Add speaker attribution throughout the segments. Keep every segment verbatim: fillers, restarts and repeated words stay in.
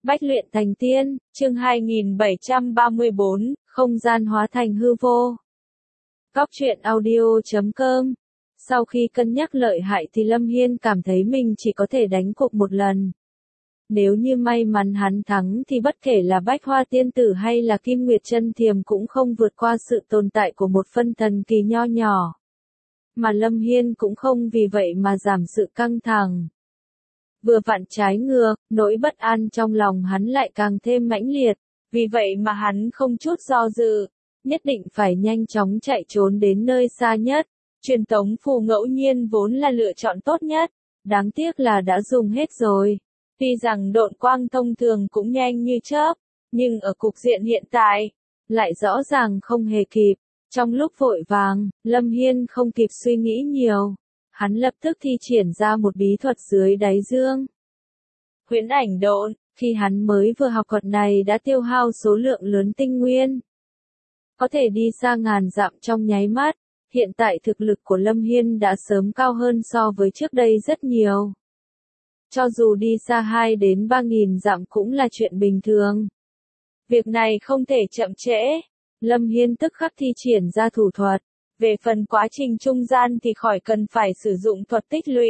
Speaker 1: Bách luyện thành tiên, chương hai nghìn bảy trăm ba mươi bốn, không gian hóa thành hư vô. Góc truyện audio chấm com. Sau khi cân nhắc lợi hại thì Lâm Hiên cảm thấy mình chỉ có thể đánh cuộc một lần. Nếu như may mắn hắn thắng thì bất kể là Bách Hoa Tiên Tử hay là Kim Nguyệt Chân Thiềm cũng không vượt qua sự tồn tại của một phân thần kỳ nho nhỏ. Mà Lâm Hiên cũng không vì vậy mà giảm sự căng thẳng. Vừa vặn trái ngược, nỗi bất an trong lòng hắn lại càng thêm mãnh liệt, vì vậy mà hắn không chút do dự, nhất định phải nhanh chóng chạy trốn đến nơi xa nhất. Truyền tống phù ngẫu nhiên vốn là lựa chọn tốt nhất, đáng tiếc là đã dùng hết rồi. Tuy rằng độn quang thông thường cũng nhanh như chớp, nhưng ở cục diện hiện tại, lại rõ ràng không hề kịp. Trong lúc vội vàng, Lâm Hiên không kịp suy nghĩ nhiều. Hắn lập tức thi triển ra một bí thuật dưới đáy dương. Huyễn ảnh độn, khi hắn mới vừa học thuật này đã tiêu hao số lượng lớn tinh nguyên. Có thể đi xa ngàn dặm trong nháy mắt, hiện tại thực lực của Lâm Hiên đã sớm cao hơn so với trước đây rất nhiều. Cho dù đi xa hai đến ba nghìn dặm cũng là chuyện bình thường. Việc này không thể chậm trễ, Lâm Hiên tức khắc thi triển ra thủ thuật. Về phần quá trình trung gian thì khỏi cần phải sử dụng thuật tích lũy.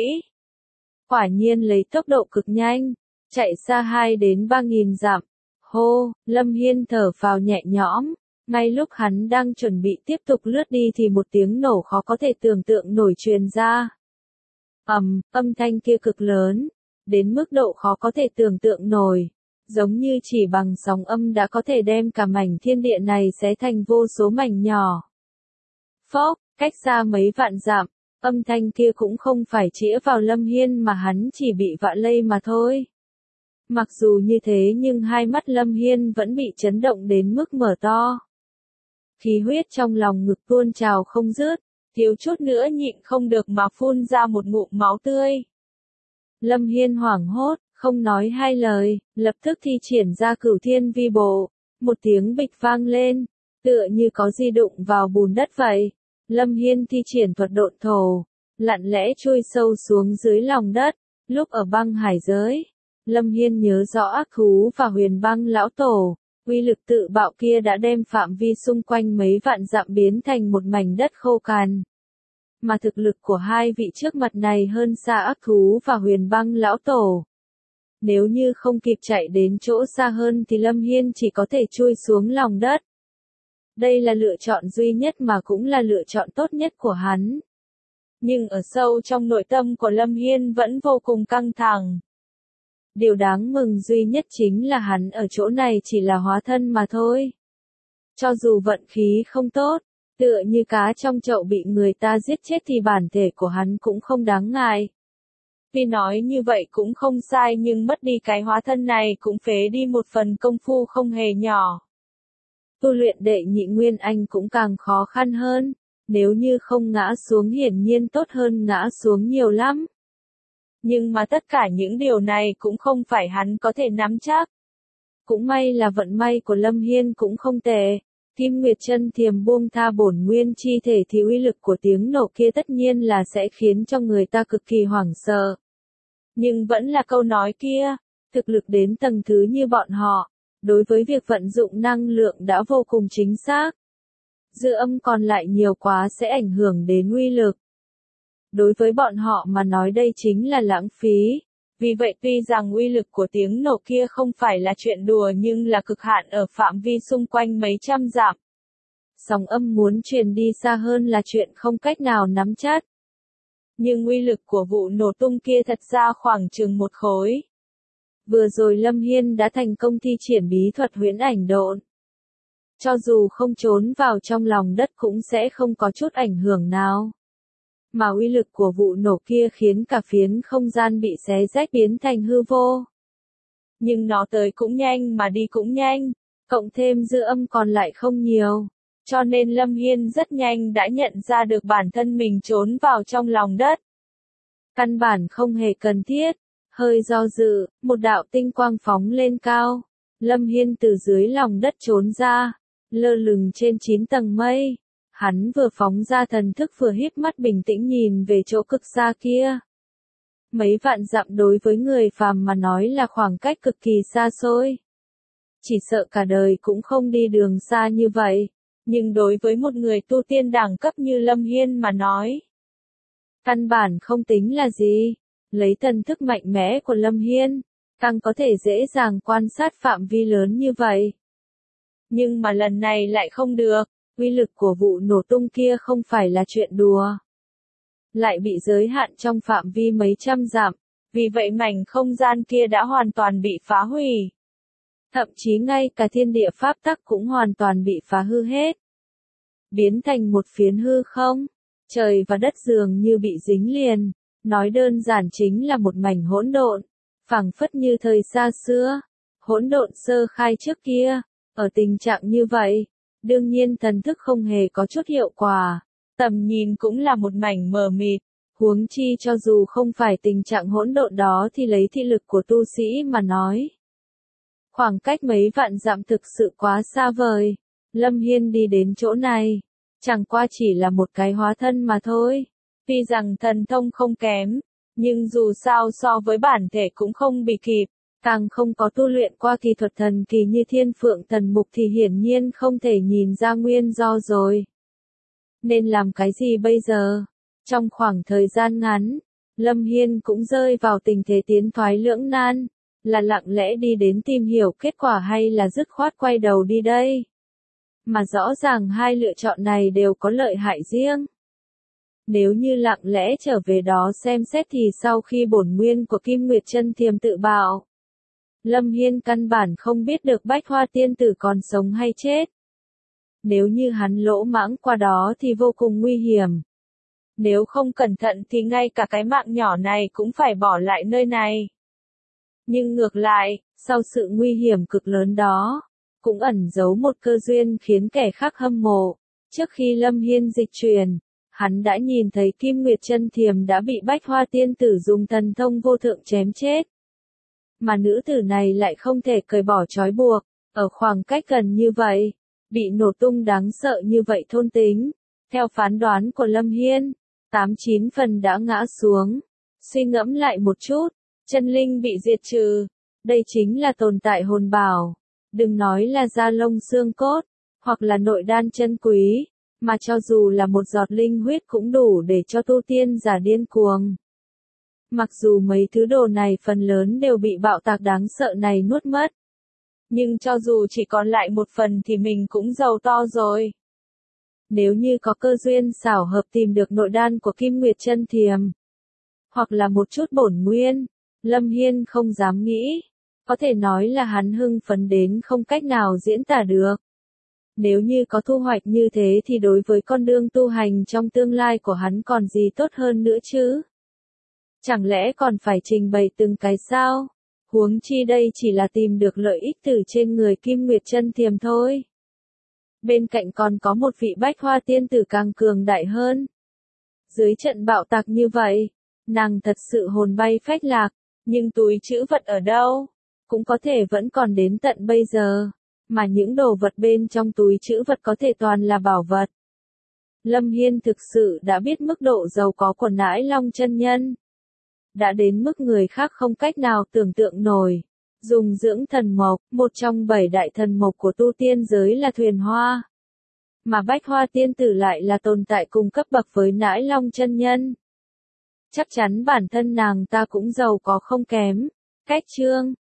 Speaker 1: Quả nhiên lấy tốc độ cực nhanh, chạy xa hai đến ba nghìn dặm. Hô, Lâm Hiên thở phào nhẹ nhõm, ngay lúc hắn đang chuẩn bị tiếp tục lướt đi thì một tiếng nổ khó có thể tưởng tượng nổi truyền ra. Ầm, âm thanh kia cực lớn, đến mức độ khó có thể tưởng tượng nổi, giống như chỉ bằng sóng âm đã có thể đem cả mảnh thiên địa này xé thành vô số mảnh nhỏ. Phốc, cách xa mấy vạn dặm, âm thanh kia cũng không phải chĩa vào Lâm Hiên mà hắn chỉ bị vạ lây mà thôi. Mặc dù như thế nhưng hai mắt Lâm Hiên vẫn bị chấn động đến mức mở to. Khí huyết trong lòng ngực tuôn trào không dứt, thiếu chút nữa nhịn không được mà phun ra một ngụm máu tươi. Lâm Hiên hoảng hốt, không nói hai lời, lập tức thi triển ra Cửu Thiên Vi Bộ, một tiếng bịch vang lên, tựa như có di đụng vào bùn đất vậy. Lâm Hiên thi triển thuật độn thổ, lặng lẽ chui sâu xuống dưới lòng đất. Lúc ở băng hải giới, Lâm Hiên nhớ rõ ác thú và huyền băng lão tổ, uy lực tự bạo kia đã đem phạm vi xung quanh mấy vạn dặm biến thành một mảnh đất khô cằn. Mà thực lực của hai vị trước mặt này hơn xa ác thú và huyền băng lão tổ. Nếu như không kịp chạy đến chỗ xa hơn thì Lâm Hiên chỉ có thể chui xuống lòng đất. Đây là lựa chọn duy nhất mà cũng là lựa chọn tốt nhất của hắn. Nhưng ở sâu trong nội tâm của Lâm Hiên vẫn vô cùng căng thẳng. Điều đáng mừng duy nhất chính là hắn ở chỗ này chỉ là hóa thân mà thôi. Cho dù vận khí không tốt, tựa như cá trong chậu bị người ta giết chết thì bản thể của hắn cũng không đáng ngại. Vì nói như vậy cũng không sai nhưng mất đi cái hóa thân này cũng phế đi một phần công phu không hề nhỏ. Tu luyện đệ nhị nguyên anh cũng càng khó khăn hơn, nếu như không ngã xuống hiển nhiên tốt hơn ngã xuống nhiều lắm. Nhưng mà tất cả những điều này cũng không phải hắn có thể nắm chắc. Cũng may là vận may của Lâm Hiên cũng không tệ. Kim Nguyệt Chân Thiềm buông tha bổn nguyên chi thể thì uy lực của tiếng nổ kia tất nhiên là sẽ khiến cho người ta cực kỳ hoảng sợ. Nhưng vẫn là câu nói kia, thực lực đến tầng thứ như bọn họ, đối với việc vận dụng năng lượng đã vô cùng chính xác. Dư âm còn lại nhiều quá sẽ ảnh hưởng đến uy lực. Đối với bọn họ mà nói đây chính là lãng phí. Vì vậy tuy rằng uy lực của tiếng nổ kia không phải là chuyện đùa nhưng là cực hạn ở phạm vi xung quanh mấy trăm dặm. Sóng âm muốn truyền đi xa hơn là chuyện không cách nào nắm chắc. Nhưng uy lực của vụ nổ tung kia thật ra khoảng chừng một khối. Vừa rồi Lâm Hiên đã thành công thi triển bí thuật huyễn ảnh độn. Cho dù không trốn vào trong lòng đất cũng sẽ không có chút ảnh hưởng nào. Mà uy lực của vụ nổ kia khiến cả phiến không gian bị xé rách biến thành hư vô. Nhưng nó tới cũng nhanh mà đi cũng nhanh, cộng thêm dư âm còn lại không nhiều. Cho nên Lâm Hiên rất nhanh đã nhận ra được bản thân mình trốn vào trong lòng đất. Căn bản không hề cần thiết, hơi do dự, một đạo tinh quang phóng lên cao. Lâm Hiên từ dưới lòng đất trốn ra, lơ lửng trên chín tầng mây. Hắn vừa phóng ra thần thức vừa híp mắt bình tĩnh nhìn về chỗ cực xa kia. Mấy vạn dặm đối với người phàm mà nói là khoảng cách cực kỳ xa xôi. Chỉ sợ cả đời cũng không đi đường xa như vậy. Nhưng đối với một người tu tiên đẳng cấp như Lâm Hiên mà nói, căn bản không tính là gì. Lấy thần thức mạnh mẽ của Lâm Hiên, càng có thể dễ dàng quan sát phạm vi lớn như vậy. Nhưng mà lần này lại không được, uy lực của vụ nổ tung kia không phải là chuyện đùa. Lại bị giới hạn trong phạm vi mấy trăm dặm, vì vậy mảnh không gian kia đã hoàn toàn bị phá hủy. Thậm chí ngay cả thiên địa pháp tắc cũng hoàn toàn bị phá hư hết. Biến thành một phiến hư không, trời và đất dường như bị dính liền, nói đơn giản chính là một mảnh hỗn độn, phảng phất như thời xa xưa, hỗn độn sơ khai trước kia, ở tình trạng như vậy, đương nhiên thần thức không hề có chút hiệu quả, tầm nhìn cũng là một mảnh mờ mịt, huống chi cho dù không phải tình trạng hỗn độn đó thì lấy thị lực của tu sĩ mà nói. Khoảng cách mấy vạn dặm thực sự quá xa vời, Lâm Hiên đi đến chỗ này, chẳng qua chỉ là một cái hóa thân mà thôi. Tuy rằng thần thông không kém, nhưng dù sao so với bản thể cũng không bị kịp, càng không có tu luyện qua kỳ thuật thần kỳ như thiên phượng thần mục thì hiển nhiên không thể nhìn ra nguyên do rồi. Nên làm cái gì bây giờ? Trong khoảng thời gian ngắn, Lâm Hiên cũng rơi vào tình thế tiến thoái lưỡng nan, là lặng lẽ đi đến tìm hiểu kết quả hay là dứt khoát quay đầu đi đây? Mà rõ ràng hai lựa chọn này đều có lợi hại riêng. Nếu như lặng lẽ trở về đó xem xét thì sau khi bổn nguyên của Kim Nguyệt Chân Thiềm tự bạo, Lâm Hiên căn bản không biết được Bách Hoa Tiên Tử còn sống hay chết. Nếu như hắn lỗ mãng qua đó thì vô cùng nguy hiểm. Nếu không cẩn thận thì ngay cả cái mạng nhỏ này cũng phải bỏ lại nơi này. Nhưng ngược lại, sau sự nguy hiểm cực lớn đó, cũng ẩn giấu một cơ duyên khiến kẻ khác hâm mộ. Trước khi Lâm Hiên dịch chuyển, hắn đã nhìn thấy Kim Nguyệt Chân Thiềm đã bị Bách Hoa Tiên Tử dùng thần thông vô thượng chém chết. Mà nữ tử này lại không thể cởi bỏ trói buộc, ở khoảng cách gần như vậy, bị nổ tung đáng sợ như vậy thôn tính. Theo phán đoán của Lâm Hiên, tám chín phần đã ngã xuống. Suy ngẫm lại một chút, chân linh bị diệt trừ, đây chính là tồn tại hồn bảo. Đừng nói là da lông xương cốt, hoặc là nội đan chân quý, mà cho dù là một giọt linh huyết cũng đủ để cho tu tiên giả điên cuồng. Mặc dù mấy thứ đồ này phần lớn đều bị bạo tạc đáng sợ này nuốt mất, nhưng cho dù chỉ còn lại một phần thì mình cũng giàu to rồi. Nếu như có cơ duyên xảo hợp tìm được nội đan của Kim Nguyệt Chân Thiềm, hoặc là một chút bổn nguyên, Lâm Hiên không dám nghĩ, có thể nói là hắn hưng phấn đến không cách nào diễn tả được. Nếu như có thu hoạch như thế thì đối với con đường tu hành trong tương lai của hắn còn gì tốt hơn nữa chứ? Chẳng lẽ còn phải trình bày từng cái sao? Huống chi đây chỉ là tìm được lợi ích từ trên người Kim Nguyệt Chân Thiềm thôi. Bên cạnh còn có một vị Bách Hoa Tiên Tử càng cường đại hơn. Dưới trận bạo tạc như vậy, nàng thật sự hồn bay phách lạc, nhưng túi trữ vật ở đâu? Cũng có thể vẫn còn đến tận bây giờ, mà những đồ vật bên trong túi trữ vật có thể toàn là bảo vật. Lâm Hiên thực sự đã biết mức độ giàu có của Nãi Long chân nhân. Đã đến mức người khác không cách nào tưởng tượng nổi. Dùng dưỡng thần mộc, một trong bảy đại thần mộc của tu tiên giới là thuyền hoa. Mà Bách Hoa Tiên Tử lại là tồn tại cùng cấp bậc với Nãi Long chân nhân. Chắc chắn bản thân nàng ta cũng giàu có không kém. Cách chương